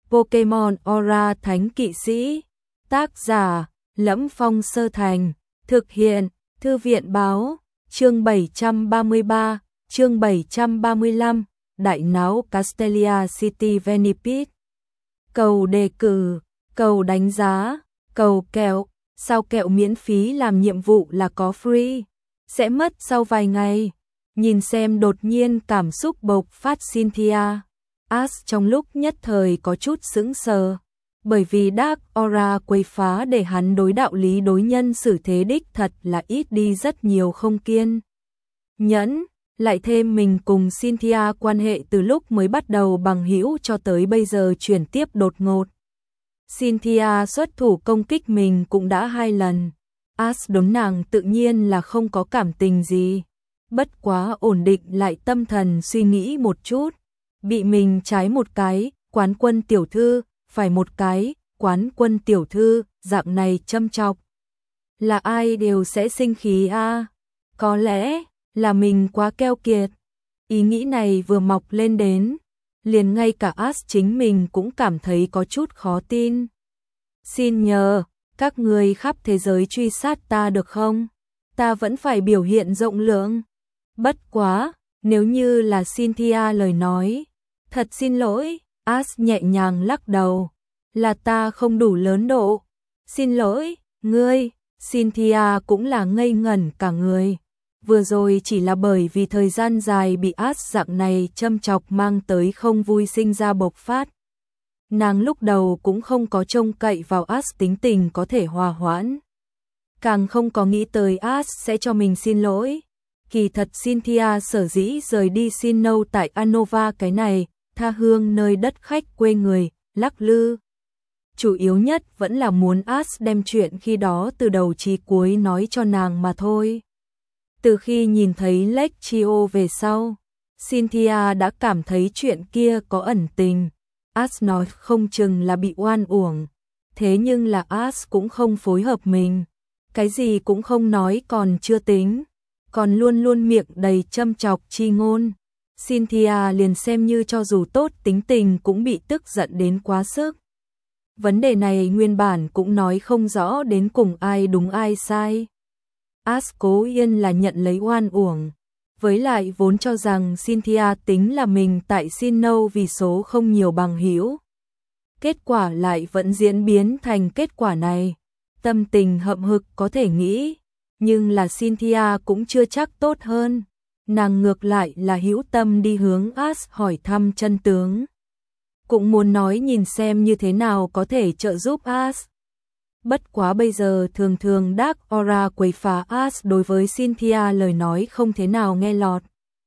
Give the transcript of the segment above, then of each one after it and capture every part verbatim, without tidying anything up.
Pokemon Aura Thánh Kỵ Sĩ. Tác giả: Lẫm Phong Sơ Thành. Thực hiện: Thư viện báo. Chương bảy trăm ba mươi ba, chương bảy trăm ba mươi lăm, Đại náo Castelia City Venipede. Cầu đề cử, cầu đánh giá, cầu kẹo. Sao kẹo miễn phí làm nhiệm vụ là có free? Sẽ mất sau vài ngày. Nhìn xem đột nhiên cảm xúc bộc phát Cynthia. Ash trong lúc nhất thời có chút sững sờ. Bởi vì Dark Aura quấy phá để hắn đối đạo lý đối nhân xử thế đích thật là ít đi rất nhiều không kiên nhẫn. Lại thêm mình cùng Cynthia quan hệ từ lúc mới bắt đầu bằng hữu cho tới bây giờ chuyển tiếp đột ngột. Cynthia xuất thủ công kích mình cũng đã hai lần. Ash đốn nàng tự nhiên là không có cảm tình gì. Bất quá ổn định lại tâm thần suy nghĩ một chút. Bị mình trái một cái, quán quân tiểu thư, phải một cái, quán quân tiểu thư, dạng này châm chọc. Là ai đều sẽ sinh khí a à? Có lẽ là mình quá keo kiệt. Ý nghĩ này vừa mọc lên đến, liền ngay cả Ash chính mình cũng cảm thấy có chút khó tin. Xin nhờ, các người khắp thế giới truy sát ta được không? Ta vẫn phải biểu hiện rộng lượng. Bất quá, nếu như là Cynthia lời nói, thật xin lỗi. Ash nhẹ nhàng lắc đầu. Là ta không đủ lớn độ. Xin lỗi, ngươi. Cynthia cũng là ngây ngẩn cả người. Vừa rồi chỉ là bởi vì thời gian dài bị Ash dạng này châm chọc mang tới không vui sinh ra bộc phát. Nàng lúc đầu cũng không có trông cậy vào Ash tính tình có thể hòa hoãn. Càng không có nghĩ tới Ash sẽ cho mình xin lỗi. Kỳ thật Cynthia sở dĩ rời đi Sinnoh tại Unova cái này, tha hương nơi đất khách quê người, lắc lư. Chủ yếu nhất vẫn là muốn Ash đem chuyện khi đó từ đầu chí cuối nói cho nàng mà thôi. Từ khi nhìn thấy Lectio về sau, Cynthia đã cảm thấy chuyện kia có ẩn tình. Ash nói không chừng là bị oan uổng. Thế nhưng là Ash cũng không phối hợp mình. Cái gì cũng không nói còn chưa tính. Còn luôn luôn miệng đầy châm chọc chi ngôn. Cynthia liền xem như cho dù tốt tính tình cũng bị tức giận đến quá sức. Vấn đề này nguyên bản cũng nói không rõ đến cùng ai đúng ai sai. Ash cố yên là nhận lấy oan uổng. Với lại vốn cho rằng Cynthia tính là mình tại Sinnoh vì số không nhiều bằng hữu. Kết quả lại vẫn diễn biến thành kết quả này. Tâm tình hậm hực có thể nghĩ. Nhưng là Cynthia cũng chưa chắc tốt hơn. Nàng ngược lại là hữu tâm đi hướng Ash hỏi thăm chân tướng. Cũng muốn nói nhìn xem như thế nào có thể trợ giúp Ash. Bất quá bây giờ thường thường Dark Aura quấy phá Ash đối với Cynthia lời nói không thế nào nghe lọt.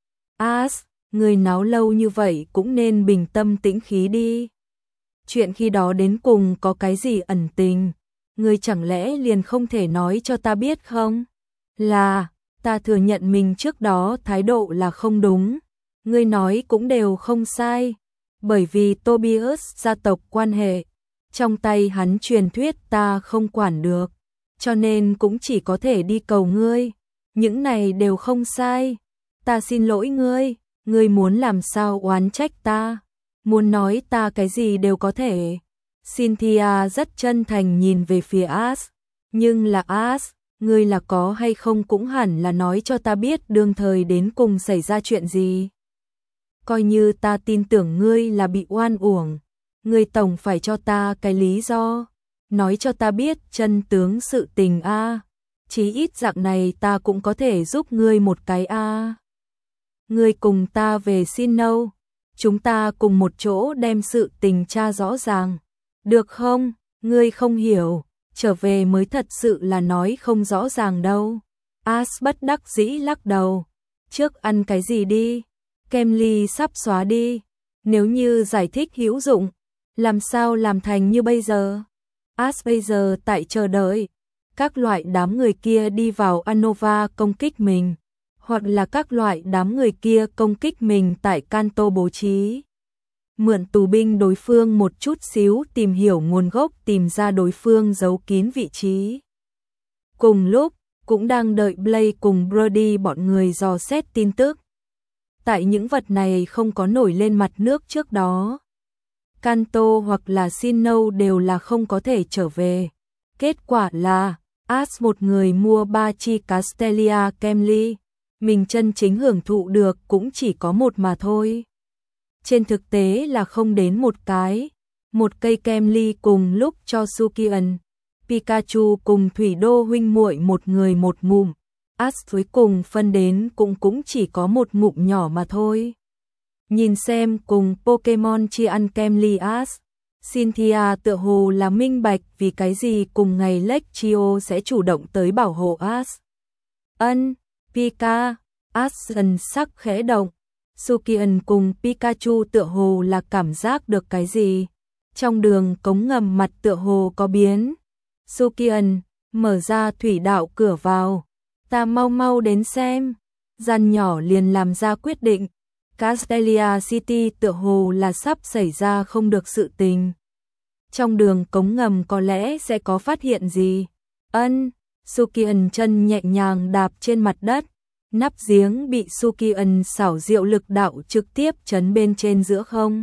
Ash, người náo lâu như vậy cũng nên bình tâm tĩnh khí đi. Chuyện khi đó đến cùng có cái gì ẩn tình, người chẳng lẽ liền không thể nói cho ta biết không? Là, ta thừa nhận mình trước đó thái độ là không đúng. Ngươi nói cũng đều không sai. Bởi vì Tobias gia tộc quan hệ, trong tay hắn truyền thuyết ta không quản được. Cho nên cũng chỉ có thể đi cầu ngươi. Những này đều không sai. Ta xin lỗi ngươi. Ngươi muốn làm sao oán trách ta. Muốn nói ta cái gì đều có thể. Cynthia rất chân thành nhìn về phía Ash. Nhưng là Ash, ngươi là có hay không cũng hẳn là nói cho ta biết đương thời đến cùng xảy ra chuyện gì. Coi như ta tin tưởng ngươi là bị oan uổng. Ngươi tổng phải cho ta cái lý do. Nói cho ta biết chân tướng sự tình a. À. Chí ít dạng này ta cũng có thể giúp ngươi một cái a. À. Ngươi cùng ta về Sinnoh. Chúng ta cùng một chỗ đem sự tình tra rõ ràng. Được không? Ngươi không hiểu. Trở về mới thật sự là nói không rõ ràng đâu. Ash bất đắc dĩ lắc đầu. Trước ăn cái gì đi? Kem ly sắp xóa đi. Nếu như giải thích hữu dụng, làm sao làm thành như bây giờ? Ash bây giờ tại chờ đợi. Các loại đám người kia đi vào Unova công kích mình. Hoặc là các loại đám người kia công kích mình tại Kanto bố trí. Mượn tù binh đối phương một chút xíu tìm hiểu nguồn gốc tìm ra đối phương giấu kín vị trí. Cùng lúc, cũng đang đợi Blake cùng Brody bọn người dò xét tin tức. Tại những vật này không có nổi lên mặt nước trước đó. Kanto hoặc là Sinnoh đều là không có thể trở về. Kết quả là, Ash một người mua ba chi Castelia Kemli, mình chân chính hưởng thụ được cũng chỉ có một mà thôi. Trên thực tế là không đến một cái, một cây Kemli cùng lúc cho Sukian, Pikachu cùng Thủy Đô huynh muội một người một ngụm, Ash cuối cùng phân đến cũng cũng chỉ có một ngụm nhỏ mà thôi. Nhìn xem cùng Pokemon chia ăn Kemli Ash, Cynthia tựa hồ là minh bạch vì cái gì cùng ngày Lectio sẽ chủ động tới bảo hộ Ash. Ân, Pika, Ash dần sắc khẽ động. Sukian cùng Pikachu tựa hồ là cảm giác được cái gì. Trong đường cống ngầm mặt tựa hồ có biến. Sukian, mở ra thủy đạo cửa vào. Ta mau mau đến xem. Gian nhỏ liền làm ra quyết định. Castelia City tựa hồ là sắp xảy ra không được sự tình. Trong đường cống ngầm có lẽ sẽ có phát hiện gì. Ân, Sukian chân nhẹ nhàng đạp trên mặt đất. Nắp giếng bị Sukian xảo diệu lực đạo trực tiếp chấn bên trên giữa không.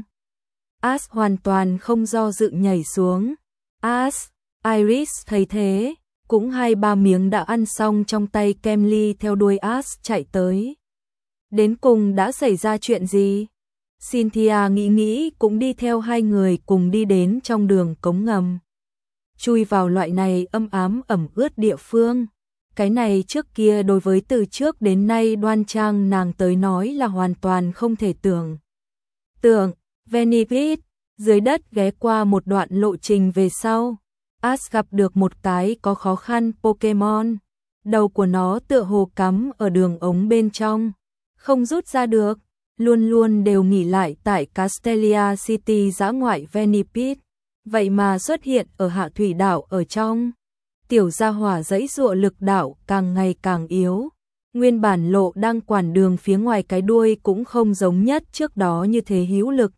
Ash hoàn toàn không do dự nhảy xuống. Ash, Iris thấy thế, cũng hai ba miếng đã ăn xong trong tay Kemli theo đuôi Ash chạy tới. Đến cùng đã xảy ra chuyện gì? Cynthia nghĩ nghĩ cũng đi theo hai người cùng đi đến trong đường cống ngầm. Chui vào loại này âm ám ẩm ướt địa phương. Cái này trước kia đối với từ trước đến nay Đoan Trang nàng tới nói là hoàn toàn không thể tưởng. Tưởng, Venipede, dưới đất ghé qua một đoạn lộ trình về sau. Ash gặp được một cái có khó khăn Pokemon. Đầu của nó tựa hồ cắm ở đường ống bên trong. Không rút ra được, luôn luôn đều nghỉ lại tại Castelia City dã ngoại Venipede. Vậy mà xuất hiện ở hạ thủy đảo ở trong. Tiểu gia hỏa dãy dụa lực đạo càng ngày càng yếu. Nguyên bản lộ đang quản đường phía ngoài cái đuôi cũng không giống nhất trước đó như thế hữu lực.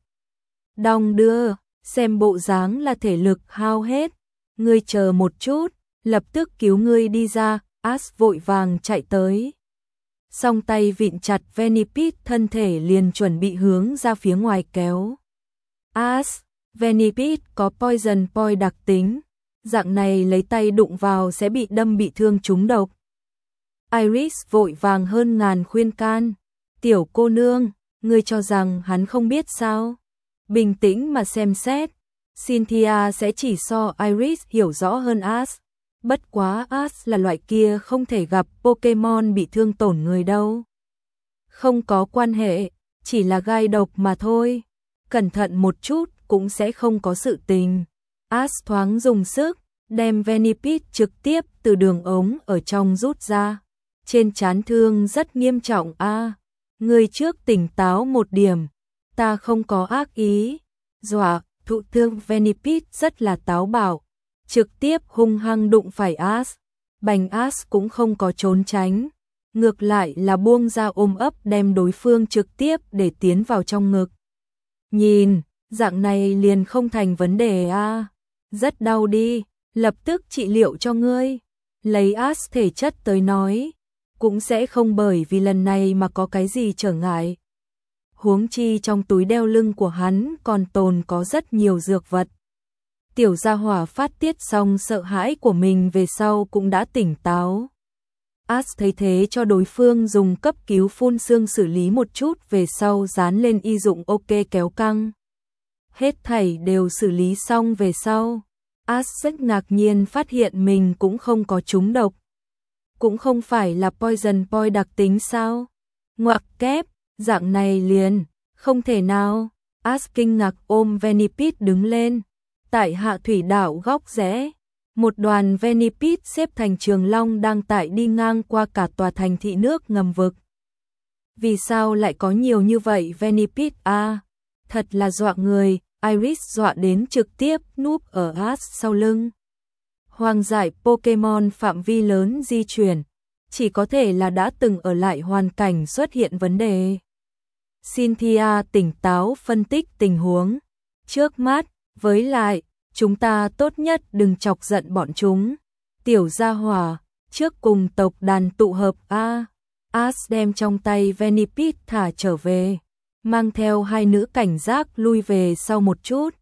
Đong đưa, xem bộ dáng là thể lực hao hết. Ngươi chờ một chút, lập tức cứu ngươi đi ra. Ash vội vàng chạy tới. Song tay vịn chặt Venipede, thân thể liền chuẩn bị hướng ra phía ngoài kéo. Ash, Venipede có poison point đặc tính. Dạng này lấy tay đụng vào sẽ bị đâm bị thương trúng độc. Iris vội vàng hơn ngàn khuyên can. Tiểu cô nương, ngươi cho rằng hắn không biết sao? Bình tĩnh mà xem xét. Cynthia sẽ chỉ so Iris hiểu rõ hơn Ash. Bất quá Ash là loại kia không thể gặp Pokemon bị thương tổn người đâu. Không có quan hệ, chỉ là gai độc mà thôi. Cẩn thận một chút cũng sẽ không có sự tình. Ash thoáng dùng sức, đem Venipede trực tiếp từ đường ống ở trong rút ra. Trên trán thương rất nghiêm trọng a. À, người trước tỉnh táo một điểm, ta không có ác ý. Dọa, thụ thương Venipede rất là táo bạo, trực tiếp hung hăng đụng phải Ash. Bành Ash cũng không có trốn tránh, ngược lại là buông ra ôm ấp đem đối phương trực tiếp để tiến vào trong ngực. Nhìn, dạng này liền không thành vấn đề a. À. Rất đau đi, lập tức trị liệu cho ngươi. Lấy Ash thể chất tới nói, cũng sẽ không bởi vì lần này mà có cái gì trở ngại. Huống chi trong túi đeo lưng của hắn còn tồn có rất nhiều dược vật. Tiểu gia hỏa phát tiết xong sợ hãi của mình về sau cũng đã tỉnh táo. Ash thấy thế cho đối phương dùng cấp cứu phun xương xử lý một chút về sau dán lên y dụng ok kéo căng. Hết thảy đều xử lý xong về sau. Ash rất ngạc nhiên phát hiện mình cũng không có trúng độc. Cũng không phải là poison point đặc tính sao? Ngoặc kép, dạng này liền, không thể nào. Ash kinh ngạc ôm Venipede đứng lên. Tại hạ thủy đảo góc rẽ, một đoàn Venipede xếp thành trường long đang tại đi ngang qua cả tòa thành thị nước ngầm vực. Vì sao lại có nhiều như vậy Venipede a? À, thật là dọa người. Iris dọa đến trực tiếp núp ở Ash sau lưng. Hoang dại Pokemon phạm vi lớn di chuyển, chỉ có thể là đã từng ở lại hoàn cảnh xuất hiện vấn đề. Cynthia tỉnh táo phân tích tình huống trước mắt, với lại, chúng ta tốt nhất đừng chọc giận bọn chúng. Tiểu gia hỏa, trước cùng tộc đàn tụ hợp a. Ash đem trong tay Venipede thả trở về, mang theo hai nữ cảnh giác lui về sau một chút.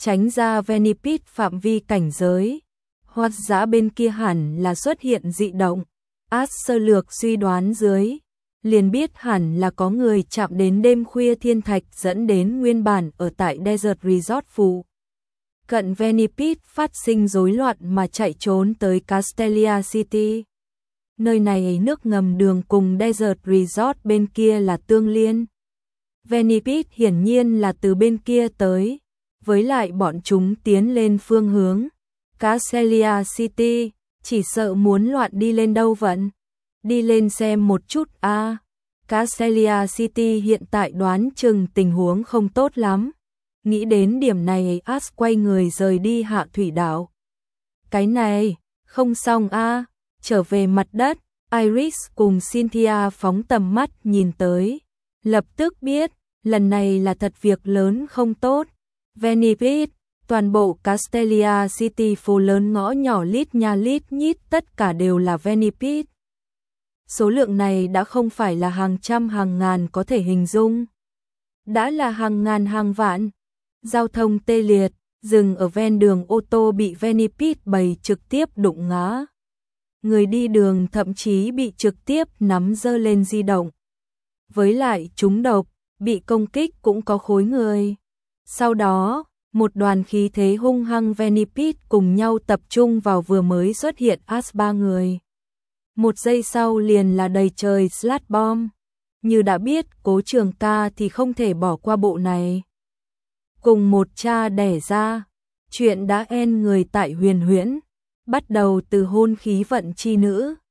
tránh ra Venipede phạm vi cảnh giới. Hoặc giả bên kia hẳn là xuất hiện dị động. Ash sơ lược suy đoán dưới, liền biết hẳn là có người chạm đến đêm khuya thiên thạch dẫn đến nguyên bản ở tại Desert Resort phụ cận Venipede phát sinh rối loạn mà chạy trốn tới Castelia City. Nơi này nước ngầm đường cùng Desert Resort bên kia là tương liên. Venipede hiển nhiên là từ bên kia tới, với lại bọn chúng tiến lên phương hướng Castelia City, chỉ sợ muốn loạn đi lên đâu vẫn. Đi lên xem một chút a. À, Castelia City hiện tại đoán chừng tình huống không tốt lắm. Nghĩ đến điểm này, Ash quay người rời đi Hạ Thủy đảo. Cái này, không xong a. À, trở về mặt đất, Iris cùng Cynthia phóng tầm mắt nhìn tới, lập tức biết, lần này là thật việc lớn không tốt. Venipede, toàn bộ Castelia City phố lớn ngõ nhỏ lít nha lít nhít tất cả đều là Venipede. Số lượng này đã không phải là hàng trăm hàng ngàn có thể hình dung, đã là hàng ngàn hàng vạn. Giao thông tê liệt, dừng ở ven đường ô tô bị Venipede bầy trực tiếp đụng ngã. Người đi đường thậm chí bị trực tiếp nắm giơ lên di động. Với lại trúng độc, bị công kích cũng có khối người. Sau đó, một đoàn khí thế hung hăng Venipede cùng nhau tập trung vào vừa mới xuất hiện Ash ba người. Một giây sau liền là đầy trời Sludge Bomb. Như đã biết Cố Trường Ca thì không thể bỏ qua bộ này. Cùng một cha đẻ ra, chuyện đã end người tại Huyền Huyễn, bắt đầu từ hôn khí vận chi nữ.